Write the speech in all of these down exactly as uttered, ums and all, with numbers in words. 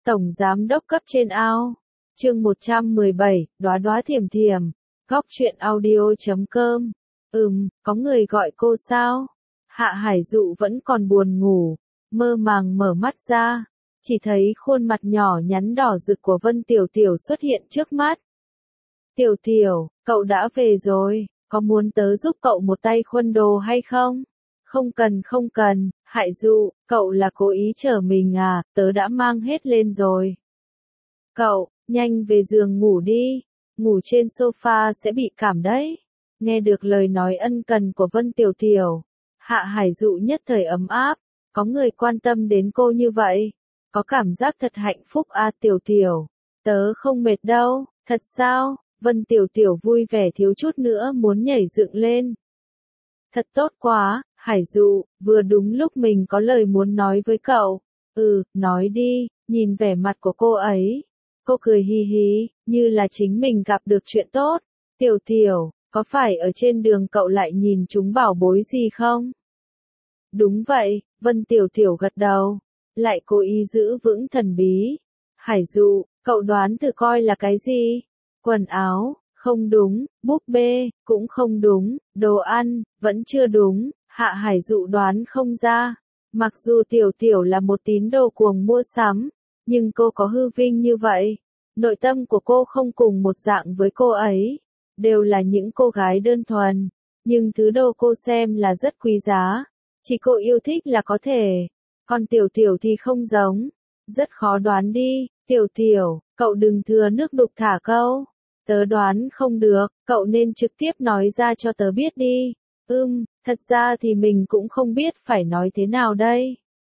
Tổng giám đốc cấp trên ao. Chương một trăm mười bảy, Đóa đóa thiềm thiềm. Góc truyện audio chấm com. Ừm, có người gọi cô sao? Hạ Hải Dụ vẫn còn buồn ngủ, mơ màng mở mắt ra, chỉ thấy khuôn mặt nhỏ nhắn đỏ rực của Vân Tiểu Tiểu xuất hiện trước mắt. Tiểu Tiểu, cậu đã về rồi, có muốn tớ giúp cậu một tay khuân đồ hay không? Không cần không cần, Hải Dụ, cậu là cố ý chở mình à, tớ đã mang hết lên rồi. Cậu, nhanh về giường ngủ đi, ngủ trên sofa sẽ bị cảm đấy. Nghe được lời nói ân cần của Vân Tiểu Tiểu, Hạ Hải Dụ nhất thời ấm áp, có người quan tâm đến cô như vậy, có cảm giác thật hạnh phúc à. Tiểu Tiểu, tớ không mệt đâu, thật sao? Vân Tiểu Tiểu vui vẻ thiếu chút nữa muốn nhảy dựng lên. Thật tốt quá, Hải Dụ, vừa đúng lúc mình có lời muốn nói với cậu. Ừ, nói đi, nhìn vẻ mặt của cô ấy. Cô cười hi hi, như là chính mình gặp được chuyện tốt. Tiểu Tiểu, có phải ở trên đường cậu lại nhìn chúng bảo bối gì không? Đúng vậy, Vân Tiểu Tiểu gật đầu, lại cố ý giữ vững thần bí. Hải Dụ, cậu đoán thử coi là cái gì? Quần áo, không đúng, búp bê, cũng không đúng, đồ ăn, vẫn chưa đúng, Hạ Hải Dụ đoán không ra. Mặc dù Tiểu Tiểu là một tín đồ cuồng mua sắm, nhưng cô có hư vinh như vậy. Nội tâm của cô không cùng một dạng với cô ấy, đều là những cô gái đơn thuần, nhưng thứ đồ cô xem là rất quý giá. Chỉ cô yêu thích là có thể, còn Tiểu Tiểu thì không giống, rất khó đoán đi. Tiểu Tiểu, cậu đừng thừa nước đục thả câu. Tớ đoán không được, cậu nên trực tiếp nói ra cho tớ biết đi. Ừm, thật ra thì mình cũng không biết phải nói thế nào đây.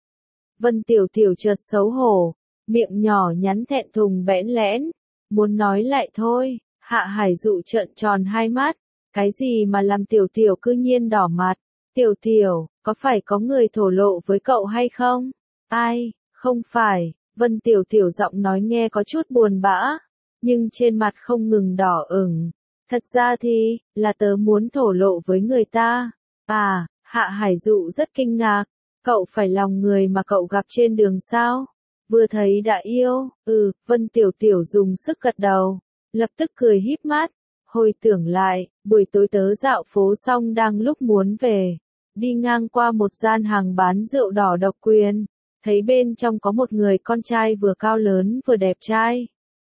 Vân Tiểu Tiểu chợt xấu hổ, miệng nhỏ nhắn thẹn thùng bẽn lẽn, muốn nói lại thôi. Hạ Hải Dụ trợn tròn hai mắt, cái gì mà làm Tiểu Tiểu cư nhiên đỏ mặt. Tiểu Tiểu, có phải có người thổ lộ với cậu hay không? Ai, không phải. Vân Tiểu Tiểu giọng nói nghe có chút buồn bã, nhưng trên mặt không ngừng đỏ ửng. Thật ra thì, là tớ muốn thổ lộ với người ta. À, Hạ Hải Dụ rất kinh ngạc, cậu phải lòng người mà cậu gặp trên đường sao? Vừa thấy đã yêu, ừ, Vân Tiểu Tiểu dùng sức gật đầu, lập tức cười híp mắt. Hồi tưởng lại, buổi tối tớ dạo phố xong đang lúc muốn về, đi ngang qua một gian hàng bán rượu đỏ độc quyền, thấy bên trong có một người con trai vừa cao lớn vừa đẹp trai.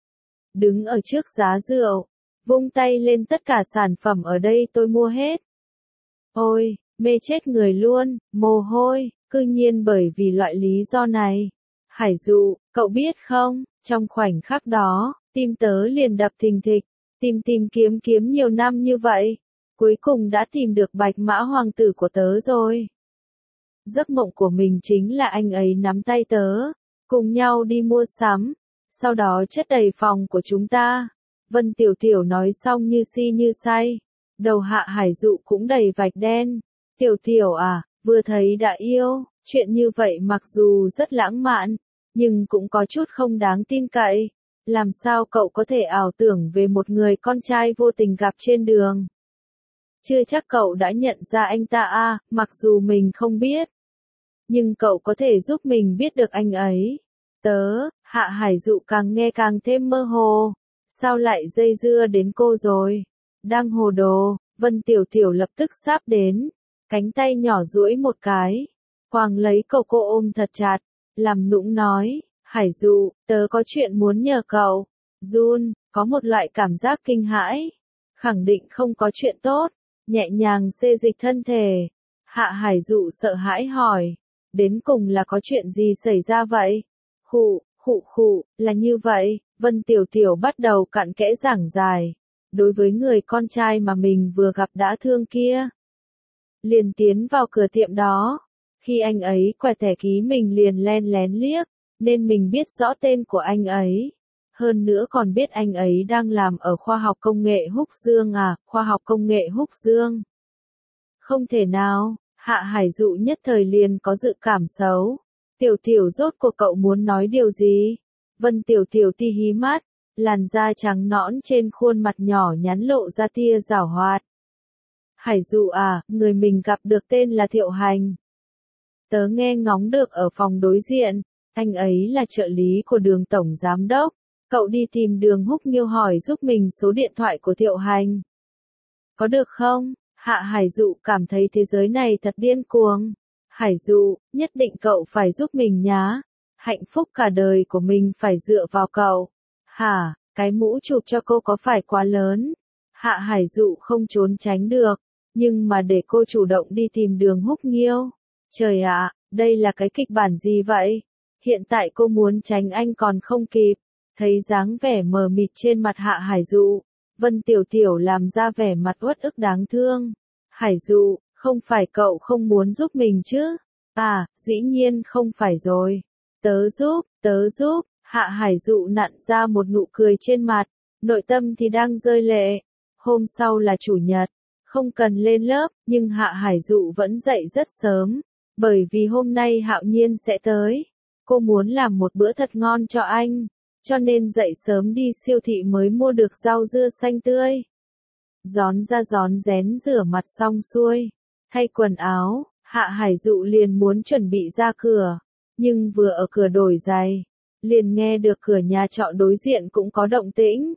Đứng ở trước giá rượu, vung tay lên tất cả sản phẩm ở đây tôi mua hết. Ôi, mê chết người luôn, mồ hôi, cư nhiên bởi vì loại lý do này. Hải Dụ, cậu biết không, trong khoảnh khắc đó, tim tớ liền đập thình thịch, tìm tìm kiếm kiếm nhiều năm như vậy, cuối cùng đã tìm được bạch mã hoàng tử của tớ rồi. Giấc mộng của mình chính là anh ấy nắm tay tớ, cùng nhau đi mua sắm, sau đó chất đầy phòng của chúng ta. Vân Tiểu Tiểu nói xong như si như say, đầu Hạ Hải Dụ cũng đầy vạch đen. Tiểu Tiểu à, vừa thấy đã yêu, chuyện như vậy mặc dù rất lãng mạn, nhưng cũng có chút không đáng tin cậy. Làm sao cậu có thể ảo tưởng về một người con trai vô tình gặp trên đường? Chưa chắc cậu đã nhận ra anh ta à, mặc dù mình không biết. Nhưng cậu có thể giúp mình biết được anh ấy. Tớ, Hạ Hải Dụ càng nghe càng thêm mơ hồ. Sao lại dây dưa đến cô rồi? Đang hồ đồ, Vân Tiểu Tiểu lập tức sáp đến, cánh tay nhỏ duỗi một cái, quàng lấy cậu cô ôm thật chặt, làm nũng nói, Hải Dụ, tớ có chuyện muốn nhờ cậu. Jun, có một loại cảm giác kinh hãi, khẳng định không có chuyện tốt, nhẹ nhàng xê dịch thân thể. Hạ Hải Dụ sợ hãi hỏi, đến cùng là có chuyện gì xảy ra vậy? Khụ, khụ khụ, là như vậy. Vân Tiểu Tiểu bắt đầu cặn kẽ giảng giải, đối với người con trai mà mình vừa gặp đã thương kia. Liền tiến vào cửa tiệm đó, khi anh ấy quẹt thẻ ký mình liền len lén liếc, nên mình biết rõ tên của anh ấy. Hơn nữa còn biết anh ấy đang làm ở khoa học công nghệ Húc Dương à, khoa học công nghệ Húc Dương. Không thể nào, Hạ Hải Dụ nhất thời liền có dự cảm xấu. Tiểu Tiểu rốt cuộc cậu muốn nói điều gì? Vân Tiểu Tiểu ti hí mắt, làn da trắng nõn trên khuôn mặt nhỏ nhắn lộ ra tia giảo hoạt. Hải Dụ à, người mình gặp được tên là Thiệu Hành. Tớ nghe ngóng được ở phòng đối diện, Anh ấy là trợ lý của Đường tổng giám đốc. Cậu đi tìm Đường Húc Nghiêu hỏi giúp mình số điện thoại của Thiệu Hành. Có được không? Hạ Hải Dụ cảm thấy thế giới này thật điên cuồng. Hải Dụ, nhất định cậu phải giúp mình nhá. Hạnh phúc cả đời của mình phải dựa vào cậu. Hả, cái mũ chụp cho cô có phải quá lớn? Hạ Hải Dụ không trốn tránh được, nhưng mà để cô chủ động đi tìm Đường Húc Nghiêu. Trời ạ, đây là cái kịch bản gì vậy? Hiện tại cô muốn tránh anh còn không kịp. Thấy dáng vẻ mờ mịt trên mặt Hạ Hải Dụ, Vân Tiểu Tiểu làm ra vẻ mặt uất ức đáng thương. Hải Dụ, không phải cậu không muốn giúp mình chứ? À, dĩ nhiên không phải rồi. Tớ giúp, tớ giúp. Hạ Hải Dụ nặn ra một nụ cười trên mặt, nội tâm thì đang rơi lệ. Hôm sau là chủ nhật, không cần lên lớp, nhưng Hạ Hải Dụ vẫn dậy rất sớm, bởi vì hôm nay Hạo Nhiên sẽ tới. Cô muốn làm một bữa thật ngon cho anh, cho nên dậy sớm đi siêu thị mới mua được rau dưa xanh tươi. Rón ra rón rén rửa mặt xong xuôi, thay quần áo, Hạ Hải Dụ liền muốn chuẩn bị ra cửa, nhưng vừa ở cửa đổi giày, liền nghe được cửa nhà trọ đối diện cũng có động tĩnh.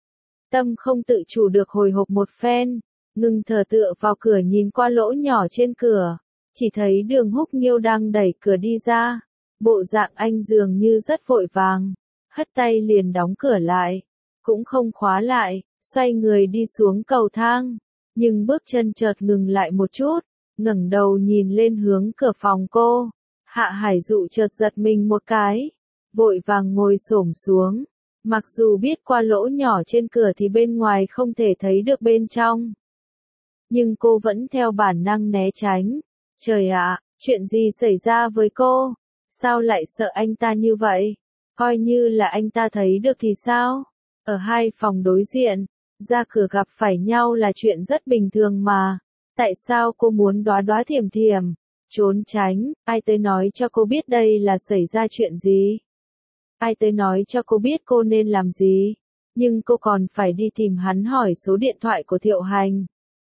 Tâm không tự chủ được hồi hộp một phen, ngừng thở tựa vào cửa nhìn qua lỗ nhỏ trên cửa, chỉ thấy Đường Húc Nghiêu đang đẩy cửa đi ra, bộ dạng anh dường như rất vội vàng, hất tay liền đóng cửa lại, cũng không khóa lại, xoay người đi xuống cầu thang, nhưng bước chân chợt ngừng lại một chút, ngẩng đầu nhìn lên hướng cửa phòng cô. Hạ Hải Dụ chợt giật mình một cái, vội vàng ngồi xổm xuống, mặc dù biết qua lỗ nhỏ trên cửa thì bên ngoài không thể thấy được bên trong, nhưng cô vẫn theo bản năng né tránh. Trời ạ, chuyện gì xảy ra với cô? Sao lại sợ anh ta như vậy? Coi như là anh ta thấy được thì sao? Ở hai phòng đối diện, ra cửa gặp phải nhau là chuyện rất bình thường mà. Tại sao cô muốn đóa đóa thiểm thiểm, trốn tránh? Ai tới nói cho cô biết đây là xảy ra chuyện gì? Ai tới nói cho cô biết cô nên làm gì? Nhưng cô còn phải đi tìm hắn hỏi số điện thoại của Thiệu Hành.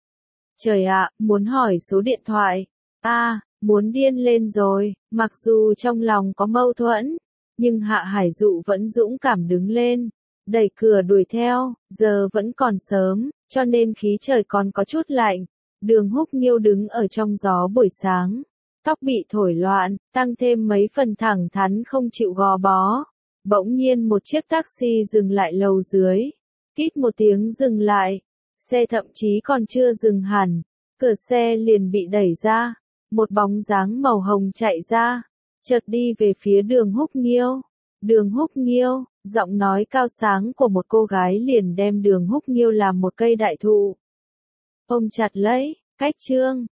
Trời ạ, muốn hỏi số điện thoại. A, à, muốn điên lên rồi. Mặc dù trong lòng có mâu thuẫn, nhưng Hạ Hải Dụ vẫn dũng cảm đứng lên, đẩy cửa đuổi theo. Giờ vẫn còn sớm, cho nên khí trời còn có chút lạnh. Đường Húc Nghiêu đứng ở trong gió buổi sáng, tóc bị thổi loạn, tăng thêm mấy phần thẳng thắn không chịu gò bó. Bỗng nhiên một chiếc taxi dừng lại lầu dưới, kít một tiếng dừng lại, xe thậm chí còn chưa dừng hẳn, cửa xe liền bị đẩy ra, một bóng dáng màu hồng chạy ra, chợt đi về phía Đường Húc Nghiêu. Đường Húc Nghiêu, giọng nói cao sáng của một cô gái liền đem Đường Húc Nghiêu làm một cây đại thụ ôm chặt lấy. Cách chương